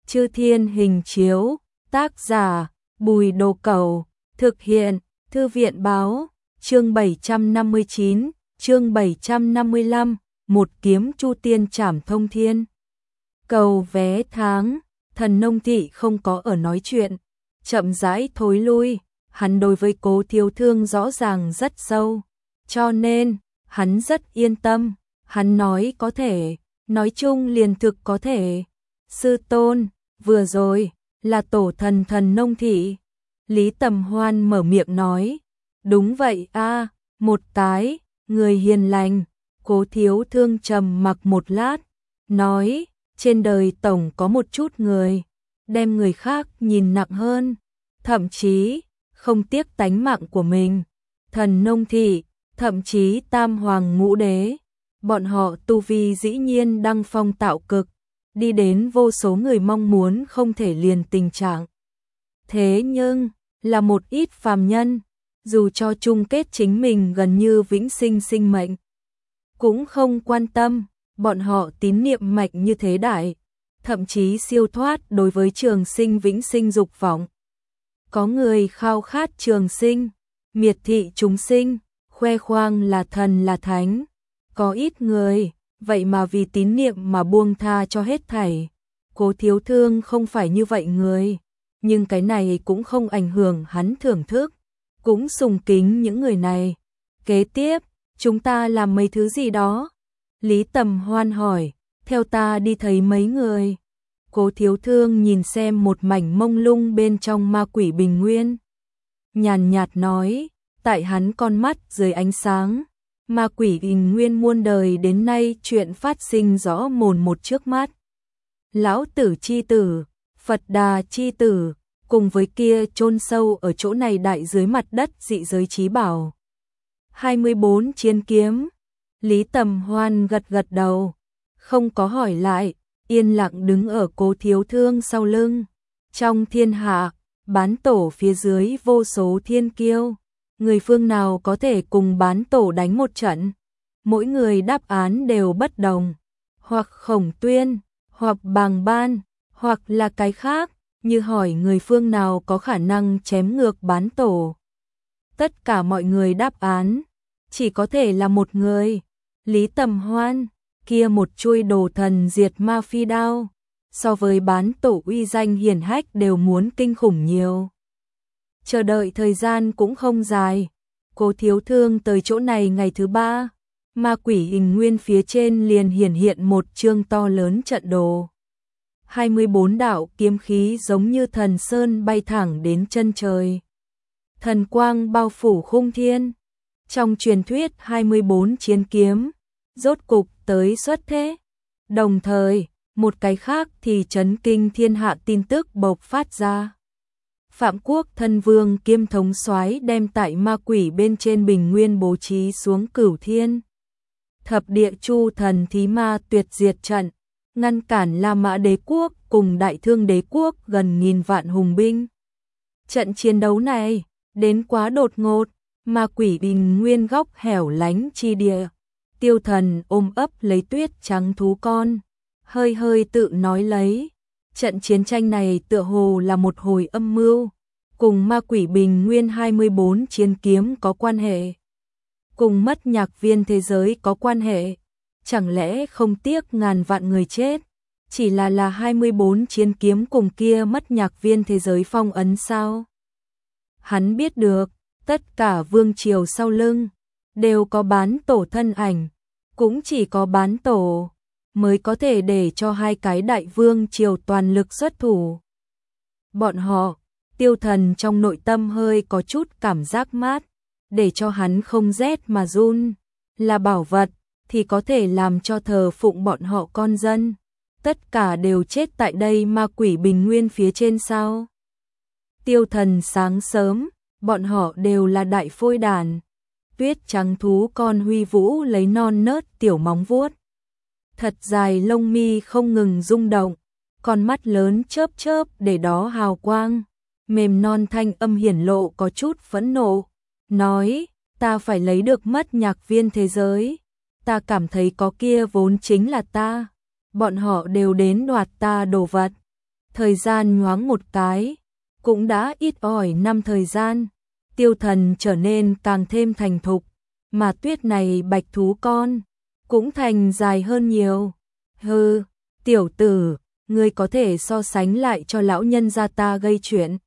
Chư Thiên Hình Chiếu, tác giả Bùi Đồ Cẩu, thực hiện Thư viện Báo, chương 759, chương 755, một kiếm Chu Tiên Trảm Thông Thiên. Cầu vé tháng, Thần Nông Thị không có ở nói chuyện, chậm rãi thối lui, hắn đối với Cố Thiếu Thương rõ ràng rất sâu, cho nên hắn rất yên tâm, hắn nói có thể, nói chung liền thực có thể. Sư tôn, vừa rồi là tổ thần Thần Nông Thị. Lý Tầm Hoan mở miệng nói, đúng vậy a, một cái người hiền lành. Cố Thiếu Thương trầm mặc một lát, nói, trên đời tổng có một chút người đem người khác nhìn nặng hơn, thậm chí không tiếc tánh mạng của mình. Thần Nông Thị, thậm chí Tam Hoàng Ngũ Đế, bọn họ tu vi dĩ nhiên đăng phong tạo cực, đi đến vô số người mong muốn không thể liền tình trạng. Thế nhưng, là một ít phàm nhân, dù cho chung kết chính mình gần như vĩnh sinh sinh mệnh, cũng không quan tâm, bọn họ tín niệm mạnh như thế đại, thậm chí siêu thoát đối với trường sinh vĩnh sinh dục vọng. Có người khao khát trường sinh, miệt thị chúng sinh, khoe khoang là thần là thánh. Có ít người, vậy mà vì tín niệm mà buông tha cho hết thảy. Cố Thiếu Thương không phải như vậy người, nhưng cái này cũng không ảnh hưởng hắn thưởng thức, cũng sùng kính những người này. Kế tiếp, chúng ta làm mấy thứ gì đó? Lý Tầm Hoan hỏi, theo ta đi thấy mấy người. Cố Thiếu Thương nhìn xem một mảnh mông lung bên trong ma quỷ bình nguyên, nhàn nhạt nói, tại hắn con mắt dưới ánh sáng, ma quỷ bình nguyên muôn đời đến nay chuyện phát sinh rõ mồn một trước mắt. Lão Tử chi tử, Phật Đà chi tử, cùng với kia chôn sâu ở chỗ này đại dưới mặt đất dị giới chí bảo. 24 chiến kiếm. Lý Tầm Hoan gật gật đầu, không có hỏi lại, yên lặng đứng ở Cố Thiếu Thương sau lưng. Trong thiên hạ, bán tổ phía dưới vô số thiên kiêu, người phương nào có thể cùng bán tổ đánh một trận? Mỗi người đáp án đều bất đồng, hoặc Khổng Tuyên, hoặc Bàng Ban, hoặc là cái khác, như hỏi người phương nào có khả năng chém ngược bán tổ. Tất cả mọi người đáp án, chỉ có thể là một người, Lý Tầm Hoan, kia một chuôi đồ thần diệt ma phi đao, so với bán tổ uy danh hiển hách đều muốn kinh khủng nhiều. Chờ đợi thời gian cũng không dài, Cố Thiếu Thương tới chỗ này ngày thứ 3, ma quỷ hình nguyên phía trên liền hiển hiện một chương to lớn trận đồ. 24 đạo kiếm khí giống như thần sơn bay thẳng đến chân trời. Thần quang bao phủ khung thiên. Trong truyền thuyết 24 chiến kiếm, rốt cục tới xuất thế. Đồng thời, một cái khác thì chấn kinh thiên hạ tin tức bộc phát ra. Phạm Quốc Thân Vương kiêm thống soái đem tại ma quỷ bên trên bình nguyên bố trí xuống Cửu Thiên Thập Địa Chu Thần Thí Ma Tuyệt Diệt trận, ngăn cản La Mã Đế quốc cùng Đại Thương Đế quốc gần 1000 vạn hùng binh. Trận chiến đấu này đến quá đột ngột, ma quỷ bình nguyên góc hẻo lánh chi địa, Tiêu Thần ôm ấp lấy tuyết trắng thú con, hơi hơi tự nói lấy, trận chiến tranh này tựa hồ là một hồi âm mưu, cùng ma quỷ bình nguyên 24 chiến kiếm có quan hệ, cùng mất nhạc viên thế giới có quan hệ, chẳng lẽ không tiếc ngàn vạn người chết, chỉ là 24 chiến kiếm cùng kia mất nhạc viên thế giới phong ấn sao? Hắn biết được, tất cả vương triều sau lưng đều có bán tổ thân ảnh, cũng chỉ có bán tổ mới có thể để cho hai cái đại vương triều toàn lực xuất thủ. Bọn họ, Tiêu Thần trong nội tâm hơi có chút cảm giác mát, để cho hắn không rét mà run, là bảo vật thì có thể làm cho thờ phụng bọn họ con dân, tất cả đều chết tại đây ma quỷ bình nguyên phía trên sao? Tiêu Thần sáng sớm, bọn họ đều là đại phôi đàn, tuyết trắng thú con huy vũ lấy non nớt tiểu móng vuốt, thật dài lông mi không ngừng rung động, con mắt lớn chớp chớp để đó hào quang, mềm non thanh âm hiển lộ có chút phẫn nộ, nói, ta phải lấy được mất nhạc viên thế giới, ta cảm thấy có kia vốn chính là ta, bọn họ đều đến đoạt ta đồ vật. Thời gian nhoáng một cái, cũng đã ít ỏi năm thời gian, Tiêu Thần trở nên càng thêm thành thục, mà tuyết này bạch thú con cũng thành dài hơn nhiều. Hừ, tiểu tử, ngươi có thể so sánh lại cho lão nhân gia ta gây chuyện.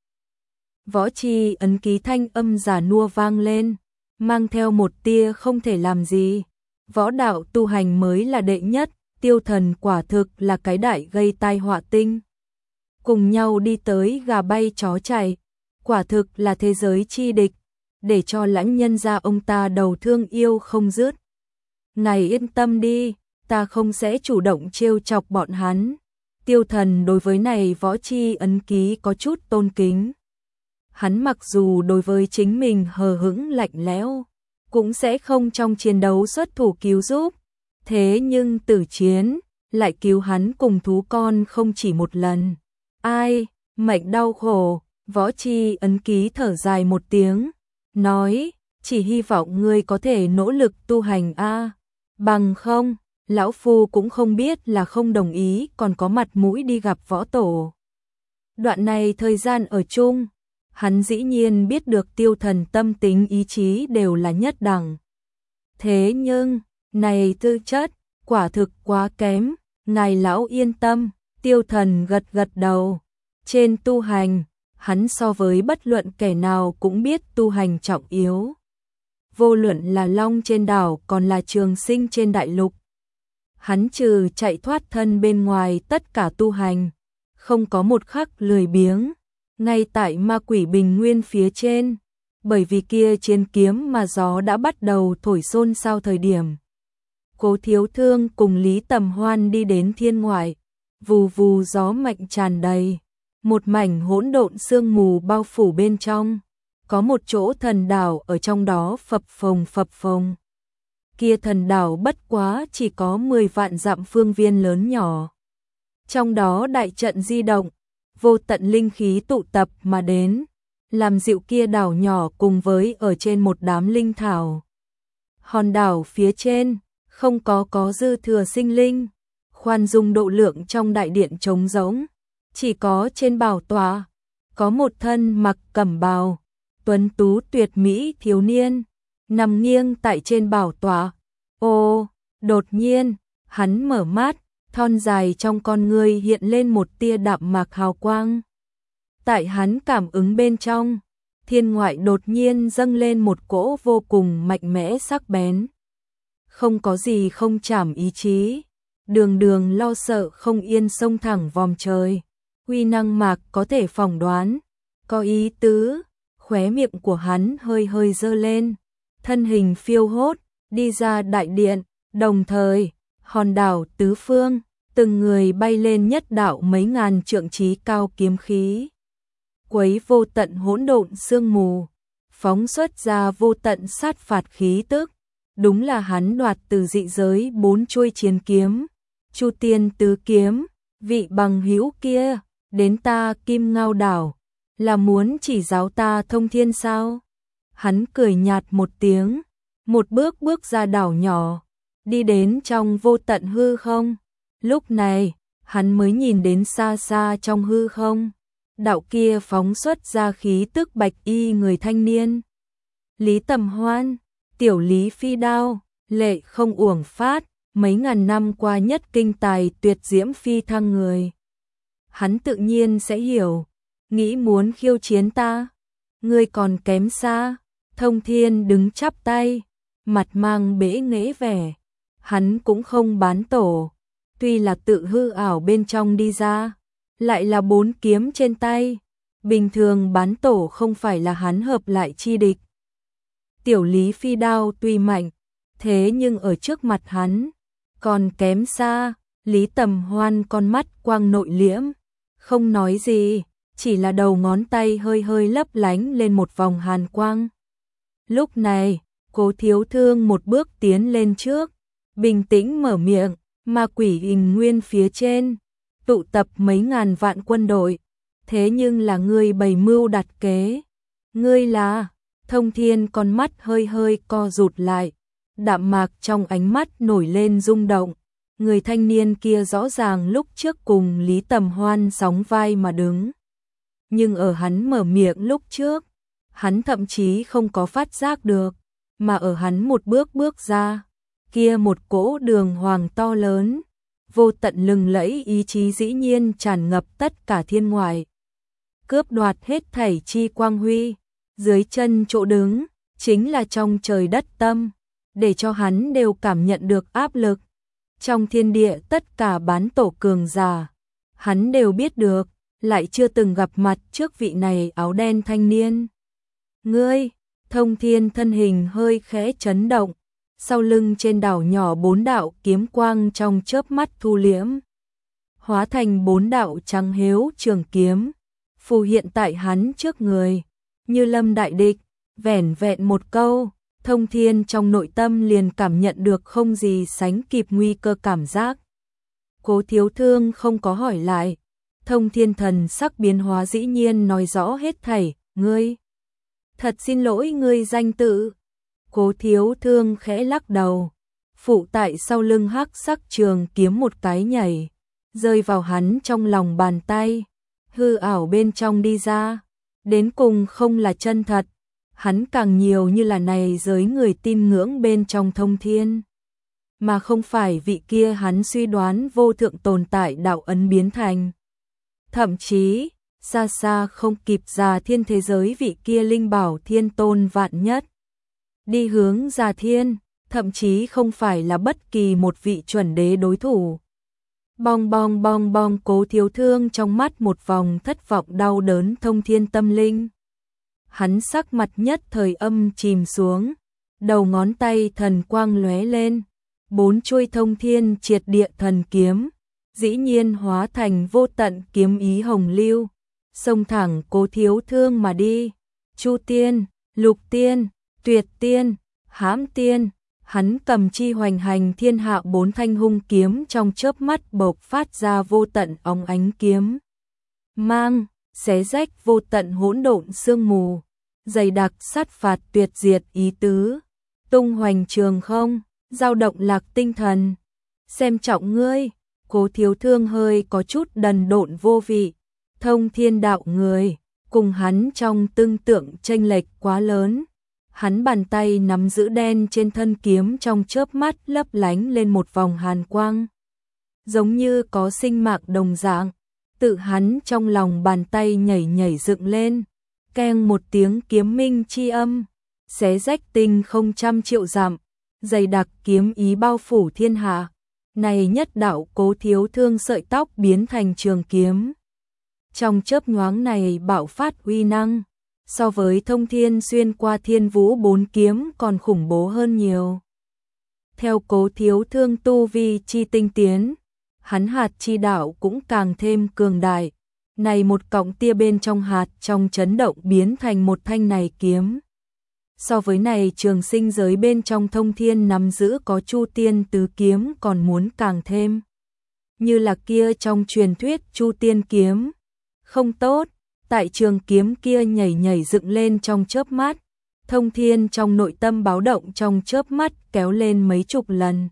Võ Chi ấn ký thanh âm già nua vang lên, mang theo một tia không thể làm gì. Võ đạo tu hành mới là đệ nhất, Tiêu Thần quả thực là cái đại gây tai họa tinh. Cùng nhau đi tới gà bay chó chạy, quả thực là thế giới chi địch, để cho lãnh nhân gia ông ta đầu thương yêu không dứt. Ngài yên tâm đi, ta không sẽ chủ động trêu chọc bọn hắn. Tiêu Thần đối với này Võ Chi ấn ký có chút tôn kính. Hắn mặc dù đối với chính mình hờ hững lạnh lẽo, cũng sẽ không trong chiến đấu xuất thủ cứu giúp. Thế nhưng tử chiến, lại cứu hắn cùng thú con không chỉ một lần. Ai, mệnh đau khổ, Võ Chi ấn ký thở dài một tiếng, nói, chỉ hy vọng ngươi có thể nỗ lực tu hành a, bằng không, lão phu cũng không biết là không đồng ý còn có mặt mũi đi gặp võ tổ. Đoạn này thời gian ở chung, hắn dĩ nhiên biết được Tiêu Thần tâm tính ý chí đều là nhất đẳng. Thế nhưng, này tư chất, quả thực quá kém, ngài lão yên tâm, Tiêu Thần gật gật đầu. Trên tu hành, hắn so với bất luận kẻ nào cũng biết tu hành trọng yếu. Vô luận là Long trên đảo còn là Trường Sinh trên đại lục. Hắn trừ chạy thoát thân bên ngoài tất cả tu hành, không có một khắc lười biếng. Ngay tại Ma Quỷ Bình Nguyên phía trên, bởi vì kia chiến kiếm mà gió đã bắt đầu thổi xôn xao thời điểm. Cố Thiếu Thương cùng Lý Tầm Hoan đi đến thiên ngoại, vù vù gió mạnh tràn đầy, một mảnh hỗn độn sương mù bao phủ bên trong, có một chỗ thần đảo ở trong đó phập phồng. Kia thần đảo bất quá chỉ có 10 vạn dặm phương viên lớn nhỏ. Trong đó đại trận di động, vô tận linh khí tụ tập mà đến, làm dịu kia đảo nhỏ cùng với ở trên một đám linh thảo. Hòn đảo phía trên, không có dư thừa sinh linh, khoan dung độ lượng trong đại điện trống rỗng, chỉ có trên bảo tọa, có một thân mặc cẩm bào, tuấn tú tuyệt mỹ thiếu niên, nằm nghiêng tại trên bảo tọa. Ô, đột nhiên, hắn mở mắt, thon dài trong con ngươi hiện lên một tia đạm mạc hào quang. Tại hắn cảm ứng bên trong, thiên ngoại đột nhiên dâng lên một cỗ vô cùng mạnh mẽ sắc bén. Không có gì không chảm ý chí, đường đường lo sợ không yên xông thẳng vòm trời. Uy năng mạc có thể phỏng đoán, có ý tứ, khóe miệng của hắn hơi giơ lên, thân hình phiêu hốt, đi ra đại điện, đồng thời, hòn đảo tứ phương, từng người bay lên nhất đạo mấy ngàn trượng chí cao kiếm khí. Quấy vô tận hỗn độn sương mù, phóng xuất ra vô tận sát phạt khí tức, đúng là hắn đoạt từ dị giới 4 chuôi chiến kiếm, Chu Tiên tứ kiếm, vị bằng hữu kia, đến ta Kim Ngao đảo, là muốn chỉ giáo ta thông thiên sao? Hắn cười nhạt một tiếng, một bước ra đảo nhỏ, đi đến trong vô tận hư không. Lúc này, hắn mới nhìn đến xa xa trong hư không, đạo kia phóng xuất ra khí tức bạch y người thanh niên. Lý Tầm Hoan, tiểu Lý Phi Đao, lệ không uổng phát, mấy ngàn năm qua nhất kinh tài tuyệt diễm phi thăng người. Hắn tự nhiên sẽ hiểu, nghĩ muốn khiêu chiến ta, ngươi còn kém xa. Thông Thiên đứng chắp tay, mặt mang bẽ nghễ vẻ, hắn cũng không bán tổ, tuy là tự hư ảo bên trong đi ra, lại là 4 kiếm trên tay, bình thường bán tổ không phải là hắn hợp lại chi địch. Tiểu Lý Phi Đao tuy mạnh, thế nhưng ở trước mặt hắn, còn kém xa. Lý Tầm Hoan con mắt quang nội liễm, không nói gì, chỉ là đầu ngón tay hơi lấp lánh lên một vòng hàn quang. Lúc này, Cố Thiếu Thương một bước tiến lên trước, bình tĩnh mở miệng, Ma Quỷ Hình Nguyên phía trên, tụ tập mấy ngàn vạn quân đội, thế nhưng là ngươi bày mưu đặt kế. Ngươi là? Thông Thiên con mắt hơi co rụt lại, đạm mạc trong ánh mắt nổi lên rung động. Người thanh niên kia rõ ràng lúc trước cùng Lý Tầm Hoan sóng vai mà đứng. Nhưng ở hắn mở miệng lúc trước, hắn thậm chí không có phát giác được, mà ở hắn một bước bước ra, kia một cỗ đường hoàng to lớn, vô tận lừng lẫy ý chí dĩ nhiên tràn ngập tất cả thiên ngoại. Cướp đoạt hết thảy chi quang huy, dưới chân chỗ đứng, chính là trong trời đất tâm, để cho hắn đều cảm nhận được áp lực. Trong thiên địa tất cả bán tổ cường giả, hắn đều biết được, lại chưa từng gặp mặt trước vị này áo đen thanh niên. Ngươi, Thông Thiên thân hình hơi khẽ chấn động, sau lưng trên đảo nhỏ 4 đạo kiếm quang trong chớp mắt thu liễm, hóa thành 4 đạo trắng hếu trường kiếm, phù hiện tại hắn trước người, như lâm đại địch. Vẻn vẹn một câu, Thông Thiên trong nội tâm liền cảm nhận được không gì sánh kịp nguy cơ cảm giác. Cố Thiếu Thương không có hỏi lại, Thông Thiên thần sắc biến hóa dĩ nhiên nói rõ hết thảy, ngươi. Thật xin lỗi ngươi danh tự. Cố Thiếu Thương khẽ lắc đầu, phụ tại sau lưng hắc sắc trường kiếm một cái nhảy, rơi vào hắn trong lòng bàn tay, hư ảo bên trong đi ra, đến cùng không là chân thật. Hắn càng nhiều như là này giới người tin ngưỡng bên trong Thông Thiên, mà không phải vị kia hắn suy đoán vô thượng tồn tại đạo ấn biến thành. Thậm chí, xa xa không kịp Già Thiên thế giới vị kia linh bảo thiên tôn vạn nhất. Đi hướng Già Thiên, thậm chí không phải là bất kỳ một vị chuẩn đế đối thủ. Bong bong bong bong, Cố Thiếu Thương trong mắt một vòng thất vọng đau đớn Thông Thiên tâm linh. Hắn sắc mặt nhất thời âm chìm xuống, đầu ngón tay thần quang lóe lên, 4 chuôi Thông Thiên triệt địa thần kiếm, dĩ nhiên hóa thành vô tận kiếm ý hồng lưu, xông thẳng Cố Thiếu Thương mà đi. Chu Tiên, Lục Tiên, Tuyệt Tiên, Hãm Tiên, hắn cầm chi hoành hành thiên hạ 4 thanh hung kiếm trong chớp mắt bộc phát ra vô tận óng ánh kiếm mang, xé rách vô tận hỗn độn sương mù, dày đặc sát phạt tuyệt diệt ý tứ, tung hoành trường không, dao động lạc tinh thần. Xem trọng ngươi. Cố Thiếu Thương hơi có chút đần độn vô vị, Thông Thiên đạo người, cùng hắn trong tương tượng chênh lệch quá lớn. Hắn bàn tay nắm giữ đen trên thân kiếm trong chớp mắt lấp lánh lên một vòng hàn quang, giống như có sinh mạng đồng dạng. Tự hắn trong lòng bàn tay nhảy nhảy dựng lên, keng một tiếng kiếm minh chi âm, xé rách tinh không trăm triệu dặm, dày đặc kiếm ý bao phủ thiên hạ. Này nhất đạo Cố Thiếu Thương sợi tóc biến thành trường kiếm, trong chớp nhoáng này bạo phát uy năng, so với Thông Thiên xuyên qua thiên vũ 4 kiếm còn khủng bố hơn nhiều. Theo Cố Thiếu Thương tu vi chi tinh tiến, hắn hạt chi đạo cũng càng thêm cường đại. Này một cọng tia bên trong hạt trong chấn động biến thành một thanh này kiếm. So với này trường sinh giới bên trong Thông Thiên nắm giữ có Chu Tiên tứ kiếm còn muốn càng thêm. Như là kia trong truyền thuyết Chu Tiên kiếm. Không tốt, tại trường kiếm kia nhảy nhảy dựng lên trong chớp mắt, Thông Thiên trong nội tâm báo động trong chớp mắt kéo lên mấy chục lần.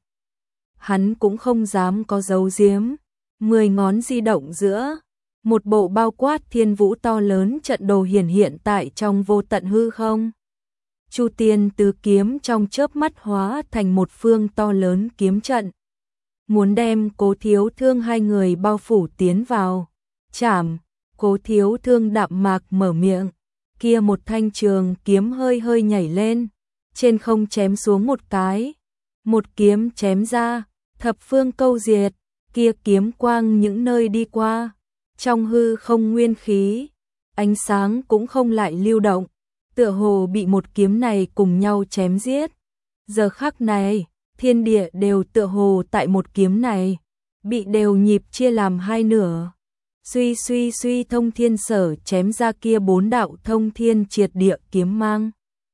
Hắn cũng không dám có giấu giếm, 10 ngón di động giữa, một bộ bao quát thiên vũ to lớn trận đồ hiển hiện tại trong vô tận hư không. Chu Tiên tứ kiếm trong chớp mắt hóa thành một phương to lớn kiếm trận, muốn đem Cố Thiếu Thương hai người bao phủ tiến vào. Chảm. Cố Thiếu Thương đạm mạc mở miệng, kia một thanh trường kiếm hơi hơi nhảy lên, trên không chém xuống một cái, một kiếm chém ra, thập phương câu diệt, kia kiếm quang những nơi đi qua, trong hư không nguyên khí, ánh sáng cũng không lại lưu động, tựa hồ bị một kiếm này cùng nhau chém giết. Giờ khắc này, thiên địa đều tựa hồ tại một kiếm này, bị đều nhịp chia làm hai nửa. Suy suy suy, Thông Thiên sở chém ra kia 4 đạo Thông Thiên triệt địa kiếm mang,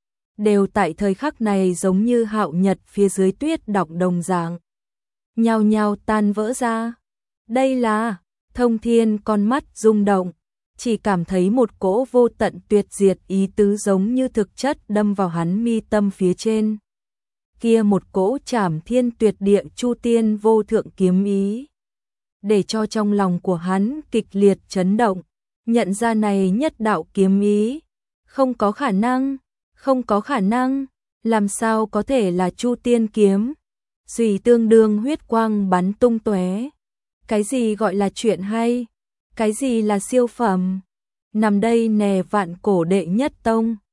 đều tại thời khắc này giống như hạo nhật phía dưới tuyết động đồng dạng, nhao nhao tan vỡ ra. Đây là Thông Thiên con mắt rung động, chỉ cảm thấy một cỗ vô tận tuyệt diệt ý tứ giống như thực chất đâm vào hắn mi tâm phía trên. kia một cỗ trảm thiên tuyệt địa chu tiên vô thượng kiếm ý, để cho trong lòng của hắn kịch liệt chấn động, nhận ra này nhất đạo kiếm ý, không có khả năng, không có khả năng, làm sao có thể là chu tiên kiếm, dùy tương đương huyết quang bắn tung tóe. Cái gì gọi là chuyện hay, cái gì là siêu phẩm, nằm đây nè vạn cổ đệ nhất tông.